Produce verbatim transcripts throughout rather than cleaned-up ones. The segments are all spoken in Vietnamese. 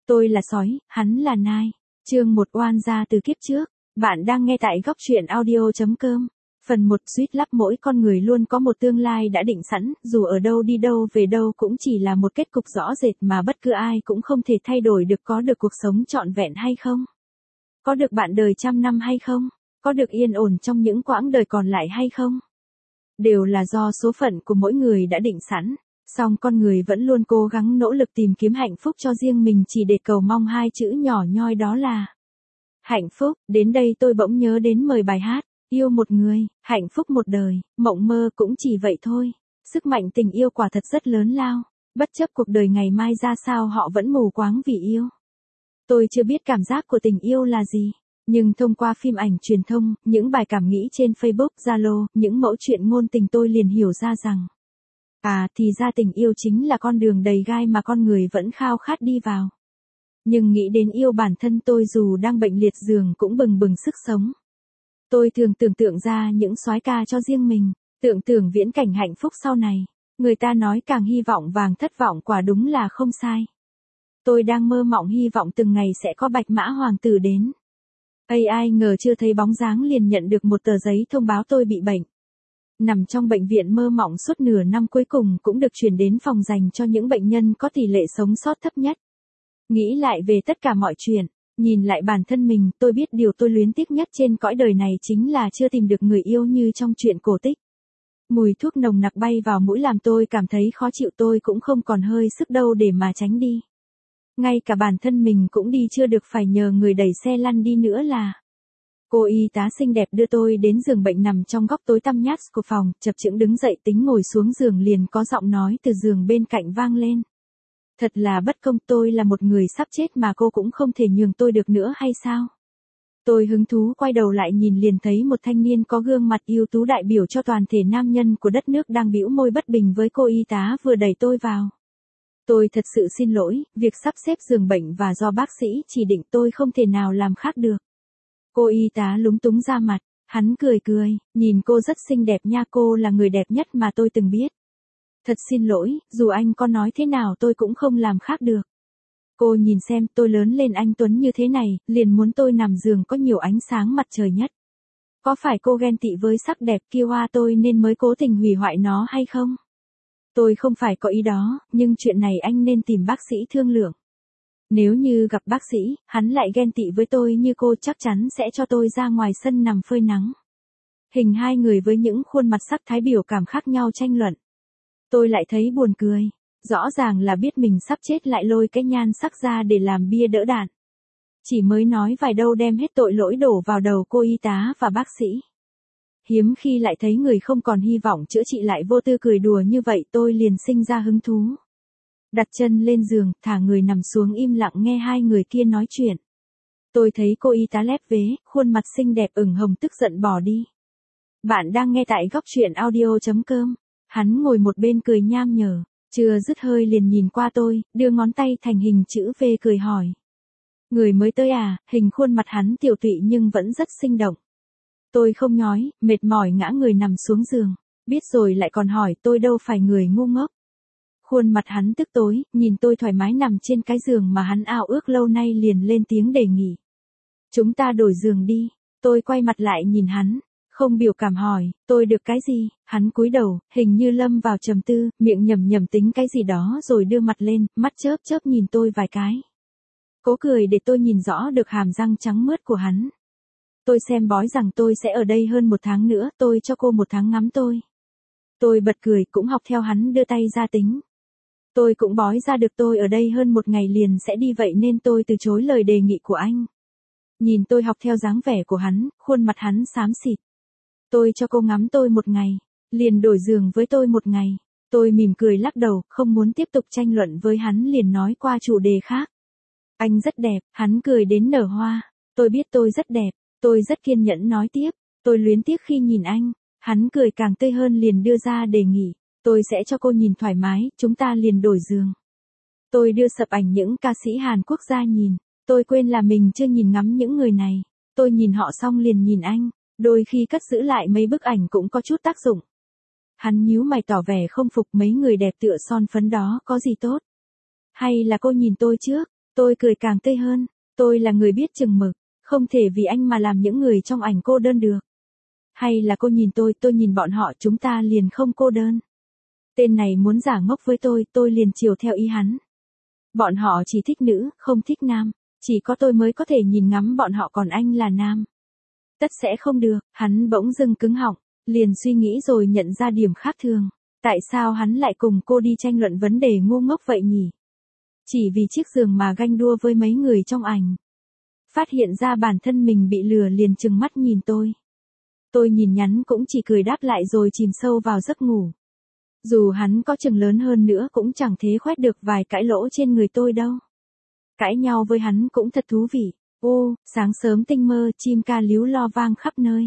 Tôi là sói, hắn là nai. Chương một oan gia từ kiếp trước. Bạn đang nghe tại góc truyện audio chấm com. Phần một suýt lắp mỗi con người luôn có một tương lai đã định sẵn, dù ở đâu đi đâu về đâu cũng chỉ là một kết cục rõ rệt mà bất cứ ai cũng không thể thay đổi được. Có được cuộc sống trọn vẹn hay không? Có được bạn đời trăm năm hay không? Có được yên ổn trong những quãng đời còn lại hay không? Đều là do số phận của mỗi người đã định sẵn. Song con người vẫn luôn cố gắng nỗ lực tìm kiếm hạnh phúc cho riêng mình chỉ để cầu mong hai chữ nhỏ nhoi đó là hạnh phúc. Đến đây tôi bỗng nhớ đến mời bài hát, yêu một người, hạnh phúc một đời, mộng mơ cũng chỉ vậy thôi. Sức mạnh tình yêu quả thật rất lớn lao, bất chấp cuộc đời ngày mai ra sao họ vẫn mù quáng vì yêu. Tôi chưa biết cảm giác của tình yêu là gì, nhưng thông qua phim ảnh truyền thông, những bài cảm nghĩ trên Facebook, Zalo, những mẫu chuyện ngôn tình tôi liền hiểu ra rằng À thì ra tình yêu chính là con đường đầy gai mà con người vẫn khao khát đi vào. Nhưng nghĩ đến yêu bản thân tôi dù đang bệnh liệt giường cũng bừng bừng sức sống. Tôi thường tưởng tượng ra những soái ca cho riêng mình, tưởng tượng viễn cảnh hạnh phúc sau này. Người ta nói càng hy vọng vàng thất vọng, quả đúng là không sai. Tôi đang mơ mộng hy vọng từng ngày sẽ có bạch mã hoàng tử đến. Ây ai ngờ chưa thấy bóng dáng liền nhận được một tờ giấy thông báo tôi bị bệnh. Nằm trong bệnh viện mơ mộng suốt nửa năm cuối cùng cũng được chuyển đến phòng dành cho những bệnh nhân có tỷ lệ sống sót thấp nhất. Nghĩ lại về tất cả mọi chuyện, nhìn lại bản thân mình, tôi biết điều tôi luyến tiếc nhất trên cõi đời này chính là chưa tìm được người yêu như trong truyện cổ tích. Mùi thuốc nồng nặc bay vào mũi làm tôi cảm thấy khó chịu, tôi cũng không còn hơi sức đâu để mà tránh đi. Ngay cả bản thân mình cũng đi chưa được phải nhờ người đẩy xe lăn đi nữa là. Cô y tá xinh đẹp đưa tôi đến giường bệnh nằm trong góc tối tăm nhát của phòng, chập chững đứng dậy tính ngồi xuống giường liền có giọng nói từ giường bên cạnh vang lên. Thật là bất công, tôi là một người sắp chết mà cô cũng không thể nhường tôi được nữa hay sao? Tôi hứng thú quay đầu lại nhìn liền thấy một thanh niên có gương mặt ưu tú đại biểu cho toàn thể nam nhân của đất nước đang bĩu môi bất bình với cô y tá vừa đẩy tôi vào. Tôi thật sự xin lỗi, việc sắp xếp giường bệnh và do bác sĩ chỉ định tôi không thể nào làm khác được. Cô y tá lúng túng ra mặt, hắn cười cười, nhìn cô rất xinh đẹp nha, cô là người đẹp nhất mà tôi từng biết. Thật xin lỗi, dù anh có nói thế nào tôi cũng không làm khác được. Cô nhìn xem, tôi lớn lên anh tuấn như thế này, liền muốn tôi nằm giường có nhiều ánh sáng mặt trời nhất. Có phải cô ghen tị với sắc đẹp kia hoa tôi nên mới cố tình hủy hoại nó hay không? Tôi không phải có ý đó, nhưng chuyện này anh nên tìm bác sĩ thương lượng. Nếu như gặp bác sĩ, hắn lại ghen tị với tôi như cô chắc chắn sẽ cho tôi ra ngoài sân nằm phơi nắng. Hình hai người với những khuôn mặt sắc thái biểu cảm khác nhau tranh luận. Tôi lại thấy buồn cười. Rõ ràng là biết mình sắp chết lại lôi cái nhan sắc ra để làm bia đỡ đạn. Chỉ mới nói vài đâu đem hết tội lỗi đổ vào đầu cô y tá và bác sĩ. Hiếm khi lại thấy người không còn hy vọng chữa trị lại vô tư cười đùa như vậy, tôi liền sinh ra hứng thú. Đặt chân lên giường, thả người nằm xuống im lặng nghe hai người kia nói chuyện. Tôi thấy cô y tá lép vế, khuôn mặt xinh đẹp ửng hồng tức giận bỏ đi. Bạn đang nghe tại góc truyện audio chấm com. Hắn ngồi một bên cười nham nhở, chưa dứt hơi liền nhìn qua tôi, đưa ngón tay thành hình chữ V cười hỏi. Người mới tới à? Hình khuôn mặt hắn tiểu tụy nhưng vẫn rất sinh động. Tôi không nhói, mệt mỏi ngã người nằm xuống giường. Biết rồi lại còn hỏi, tôi đâu phải người ngu ngốc. Khuôn mặt hắn tức tối, nhìn tôi thoải mái nằm trên cái giường mà hắn ao ước lâu nay liền lên tiếng đề nghị. Chúng ta đổi giường đi. Tôi quay mặt lại nhìn hắn, không biểu cảm hỏi, tôi được cái gì? Hắn cúi đầu, hình như lâm vào trầm tư, miệng nhầm nhầm tính cái gì đó rồi đưa mặt lên, mắt chớp chớp nhìn tôi vài cái. Cố cười để tôi nhìn rõ được hàm răng trắng mướt của hắn. Tôi xem bói rằng tôi sẽ ở đây hơn một tháng nữa, tôi cho cô một tháng ngắm tôi. Tôi bật cười cũng học theo hắn đưa tay ra tính. Tôi cũng bói ra được tôi ở đây hơn một ngày liền sẽ đi vậy nên tôi từ chối lời đề nghị của anh. Nhìn tôi học theo dáng vẻ của hắn, khuôn mặt hắn xám xịt. Tôi cho cô ngắm tôi một ngày, liền đổi giường với tôi một ngày. Tôi mỉm cười lắc đầu, không muốn tiếp tục tranh luận với hắn liền nói qua chủ đề khác. Anh rất đẹp, hắn cười đến nở hoa. Tôi biết tôi rất đẹp, tôi rất kiên nhẫn nói tiếp. Tôi luyến tiếc khi nhìn anh, hắn cười càng tươi hơn liền đưa ra đề nghị. Tôi sẽ cho cô nhìn thoải mái, chúng ta liền đổi giường. Tôi đưa sập ảnh những ca sĩ Hàn Quốc ra nhìn. Tôi quên là mình chưa nhìn ngắm những người này. Tôi nhìn họ xong liền nhìn anh. Đôi khi cất giữ lại mấy bức ảnh cũng có chút tác dụng. Hắn nhíu mày tỏ vẻ không phục, mấy người đẹp tựa son phấn đó có gì tốt. Hay là cô nhìn tôi trước, Tôi cười càng tươi hơn, tôi là người biết chừng mực, không thể vì anh mà làm những người trong ảnh cô đơn được. Hay là cô nhìn tôi, tôi nhìn bọn họ, chúng ta liền không cô đơn. Tên này muốn giả ngốc với tôi, tôi liền chiều theo ý hắn. Bọn họ chỉ thích nữ, không thích nam, chỉ có tôi mới có thể nhìn ngắm bọn họ còn anh là nam. Tất sẽ không được, hắn bỗng dưng cứng họng, liền suy nghĩ rồi nhận ra điểm khác thường. Tại sao hắn lại cùng cô đi tranh luận vấn đề ngu ngốc vậy nhỉ? Chỉ vì chiếc giường mà ganh đua với mấy người trong ảnh. Phát hiện ra bản thân mình bị lừa liền trừng mắt nhìn tôi. Tôi nhìn nhắn cũng chỉ cười đáp lại rồi chìm sâu vào giấc ngủ. Dù hắn có chừng lớn hơn nữa cũng chẳng thế khoét được vài cãi lỗ trên người tôi đâu. Cãi nhau với hắn cũng thật thú vị. Ô, sáng sớm tinh mơ, chim ca líu lo vang khắp nơi.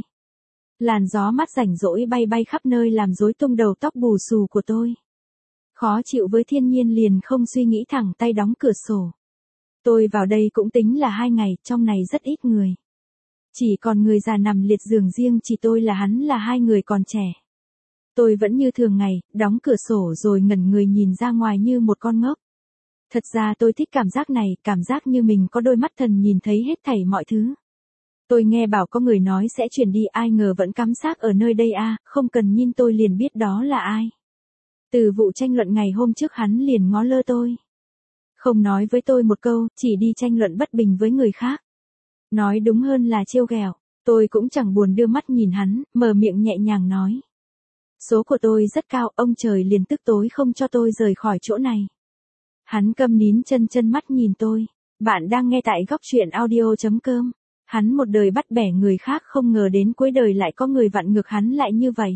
Làn gió mát rảnh rỗi bay bay khắp nơi làm rối tung đầu tóc bù xù của tôi. Khó chịu với thiên nhiên liền không suy nghĩ thẳng tay đóng cửa sổ. Tôi vào đây cũng tính là hai ngày, trong này rất ít người. Chỉ còn người già nằm liệt giường riêng, chỉ tôi là hắn là hai người còn trẻ. Tôi vẫn như thường ngày, đóng cửa sổ rồi ngẩn người nhìn ra ngoài như một con ngốc. Thật ra tôi thích cảm giác này, cảm giác như mình có đôi mắt thần nhìn thấy hết thảy mọi thứ. Tôi nghe bảo có người nói sẽ chuyển đi, ai ngờ vẫn cắm xác ở nơi đây a, à, không cần nhìn tôi liền biết đó là ai. Từ vụ tranh luận ngày hôm trước hắn liền ngó lơ tôi. Không nói với tôi một câu, chỉ đi tranh luận bất bình với người khác. Nói đúng hơn là trêu ghẹo, tôi cũng chẳng buồn đưa mắt nhìn hắn, mở miệng nhẹ nhàng nói. Số của tôi rất cao, ông trời liền tức tối không cho tôi rời khỏi chỗ này. Hắn câm nín chân chân mắt nhìn tôi. Bạn đang nghe tại góc truyện audio chấm com. Hắn một đời bắt bẻ người khác không ngờ đến cuối đời lại có người vặn ngược hắn lại như vậy.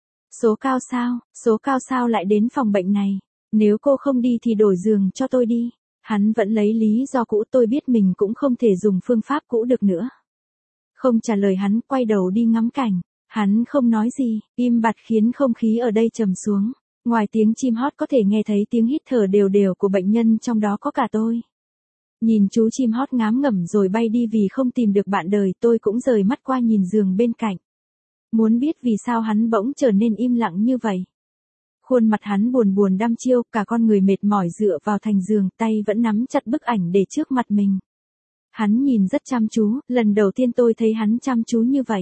Số cao sao, số cao sao lại đến phòng bệnh này. Nếu cô không đi thì đổi giường cho tôi đi. Hắn vẫn lấy lý do cũ, tôi biết mình cũng không thể dùng phương pháp cũ được nữa. Không trả lời hắn, quay đầu đi ngắm cảnh. Hắn không nói gì, im bặt khiến không khí ở đây trầm xuống. Ngoài tiếng chim hót có thể nghe thấy tiếng hít thở đều đều của bệnh nhân, trong đó có cả tôi. Nhìn chú chim hót ngám ngẩm rồi bay đi vì không tìm được bạn đời, tôi cũng rời mắt qua nhìn giường bên cạnh. Muốn biết vì sao hắn bỗng trở nên im lặng như vậy. Khuôn mặt hắn buồn buồn đăm chiêu, cả con người mệt mỏi dựa vào thành giường, tay vẫn nắm chặt bức ảnh để trước mặt mình. Hắn nhìn rất chăm chú, lần đầu tiên tôi thấy hắn chăm chú như vậy.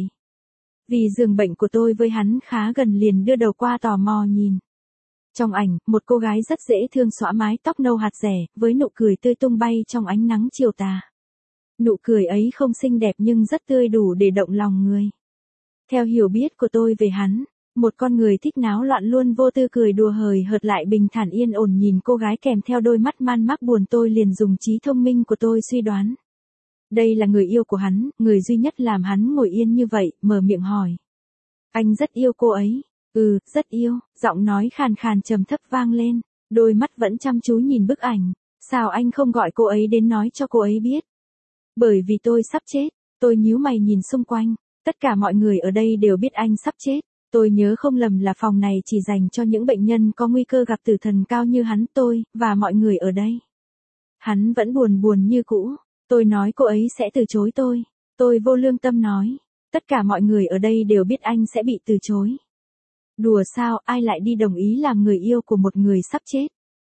Vì giường bệnh của tôi với hắn khá gần liền đưa đầu qua tò mò nhìn. Trong ảnh, một cô gái rất dễ thương xõa mái tóc nâu hạt rẻ, với nụ cười tươi tung bay trong ánh nắng chiều tà. Nụ cười ấy không xinh đẹp nhưng rất tươi đủ để động lòng người. Theo hiểu biết của tôi về hắn, một con người thích náo loạn luôn vô tư cười đùa hời hợt lại bình thản yên ổn nhìn cô gái kèm theo đôi mắt man mác buồn, tôi liền dùng trí thông minh của tôi suy đoán. Đây là người yêu của hắn, người duy nhất làm hắn ngồi yên như vậy, mở miệng hỏi. Anh rất yêu cô ấy. Ừ, rất yêu, giọng nói khàn khàn trầm thấp vang lên, đôi mắt vẫn chăm chú nhìn bức ảnh. Sao anh không gọi cô ấy đến nói cho cô ấy biết? Bởi vì tôi sắp chết, tôi nhíu mày nhìn xung quanh, tất cả mọi người ở đây đều biết anh sắp chết. Tôi nhớ không lầm là phòng này chỉ dành cho những bệnh nhân có nguy cơ gặp tử thần cao như hắn, tôi, và mọi người ở đây. Hắn vẫn buồn buồn như cũ, tôi nói cô ấy sẽ từ chối tôi. Tôi vô lương tâm nói, tất cả mọi người ở đây đều biết anh sẽ bị từ chối. Đùa sao, ai lại đi đồng ý làm người yêu của một người sắp chết.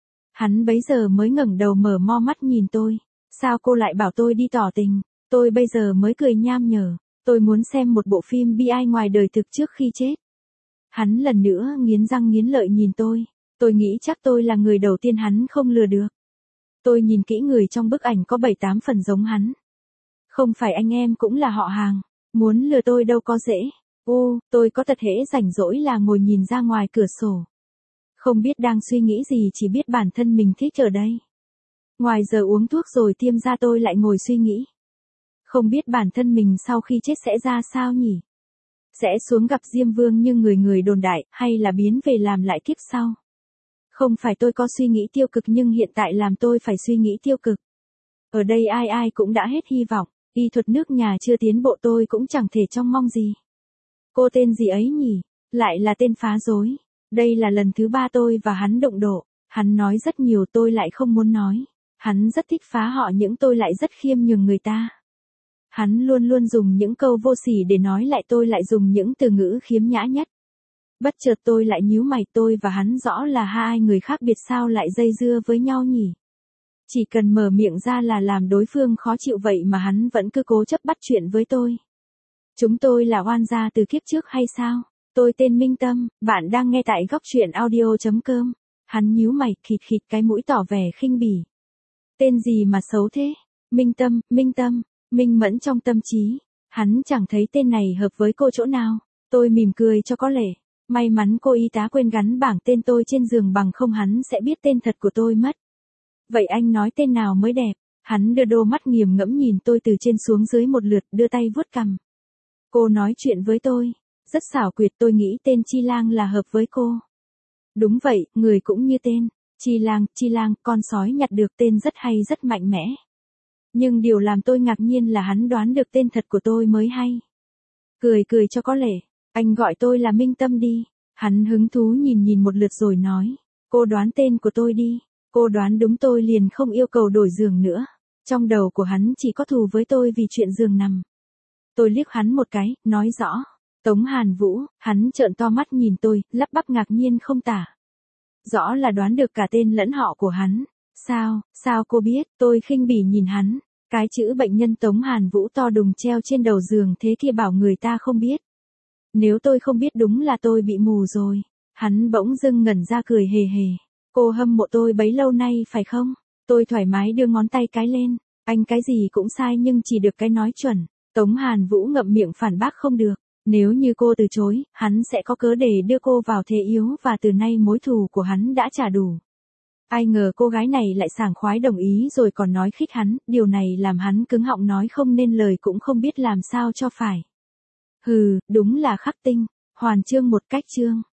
Hắn bấy giờ mới ngẩng đầu mở mo mắt nhìn tôi. Sao cô lại bảo tôi đi tỏ tình? Tôi bây giờ mới cười nham nhở. Tôi muốn xem một bộ phim bi ai ngoài đời thực trước khi chết. Hắn lần nữa nghiến răng nghiến lợi nhìn tôi. Tôi nghĩ chắc tôi là người đầu tiên hắn không lừa được. Tôi nhìn kỹ người trong bức ảnh có bảy tám phần giống hắn. Không phải anh em cũng là họ hàng. Muốn lừa tôi đâu có dễ. Ô, tôi có tật hễ rảnh rỗi là ngồi nhìn ra ngoài cửa sổ. Không biết đang suy nghĩ gì, chỉ biết bản thân mình thích ở đây. Ngoài giờ uống thuốc rồi tiêm ra tôi lại ngồi suy nghĩ. Không biết bản thân mình sau khi chết sẽ ra sao nhỉ? Sẽ xuống gặp Diêm Vương như người người đồn đại, hay là biến về làm lại kiếp sau? Không phải tôi có suy nghĩ tiêu cực nhưng hiện tại làm tôi phải suy nghĩ tiêu cực. Ở đây ai ai cũng đã hết hy vọng, y thuật nước nhà chưa tiến bộ tôi cũng chẳng thể trông mong gì. Cô tên gì ấy nhỉ? Lại là tên phá rối. Đây là lần thứ ba tôi và hắn đụng độ. Hắn nói rất nhiều tôi lại không muốn nói. Hắn rất thích phá họ những tôi lại rất khiêm nhường người ta. Hắn luôn luôn dùng những câu vô sỉ để nói lại tôi lại dùng những từ ngữ khiếm nhã nhất. Bất chợt tôi lại nhíu mày, tôi và hắn rõ là hai người khác biệt sao lại dây dưa với nhau nhỉ? Chỉ cần mở miệng ra là làm đối phương khó chịu vậy mà hắn vẫn cứ cố chấp bắt chuyện với tôi. Chúng tôi là oan gia từ kiếp trước hay sao? Tôi tên Minh Tâm, bạn đang nghe tại góc truyện audio chấm com. Hắn nhíu mày, khịt khịt cái mũi tỏ vẻ khinh bỉ. Tên gì mà xấu thế? Minh Tâm, Minh Tâm, minh mẫn trong tâm trí. Hắn chẳng thấy tên này hợp với cô chỗ nào. Tôi mỉm cười cho có lệ. May mắn cô y tá quên gắn bảng tên tôi trên giường, bằng không hắn sẽ biết tên thật của tôi mất. Vậy anh nói tên nào mới đẹp? Hắn đưa đôi mắt nghiền ngẫm nhìn tôi từ trên xuống dưới một lượt, đưa tay vuốt cằm. Cô nói chuyện với tôi rất xảo quyệt, tôi nghĩ tên Chi Lang là hợp với cô. Đúng vậy, người cũng như tên. Chi Lang, Chi Lang, con sói nhặt được, tên rất hay, rất mạnh mẽ. Nhưng điều làm tôi ngạc nhiên là hắn đoán được tên thật của tôi mới hay. Cười cười cho có lệ, anh gọi tôi là Minh Tâm đi. Hắn hứng thú nhìn nhìn một lượt rồi nói, cô đoán tên của tôi đi. Cô đoán đúng tôi liền không yêu cầu đổi giường nữa. Trong đầu của hắn chỉ có thù với tôi vì chuyện giường nằm. Tôi liếc hắn một cái, nói rõ. Tống Hàn Vũ. Hắn trợn to mắt nhìn tôi, lắp bắp ngạc nhiên không tả. Rõ là đoán được cả tên lẫn họ của hắn. Sao, sao cô biết? Tôi khinh bỉ nhìn hắn. Cái chữ bệnh nhân Tống Hàn Vũ to đùng treo trên đầu giường thế kia bảo người ta không biết. Nếu tôi không biết đúng là tôi bị mù rồi. Hắn bỗng dưng ngẩn ra cười hề hề. Cô hâm mộ tôi bấy lâu nay phải không? Tôi thoải mái đưa ngón tay cái lên. Anh cái gì cũng sai nhưng chỉ được cái nói chuẩn. Tống Hàn Vũ ngậm miệng phản bác không được. Nếu như cô từ chối, hắn sẽ có cớ để đưa cô vào thế yếu và từ nay mối thù của hắn đã trả đủ. Ai ngờ cô gái này lại sảng khoái đồng ý rồi còn nói khích hắn, điều này làm hắn cứng họng nói không nên lời, cũng không biết làm sao cho phải. Hừ, đúng là khắc tinh. Hoàn chương một cách chương.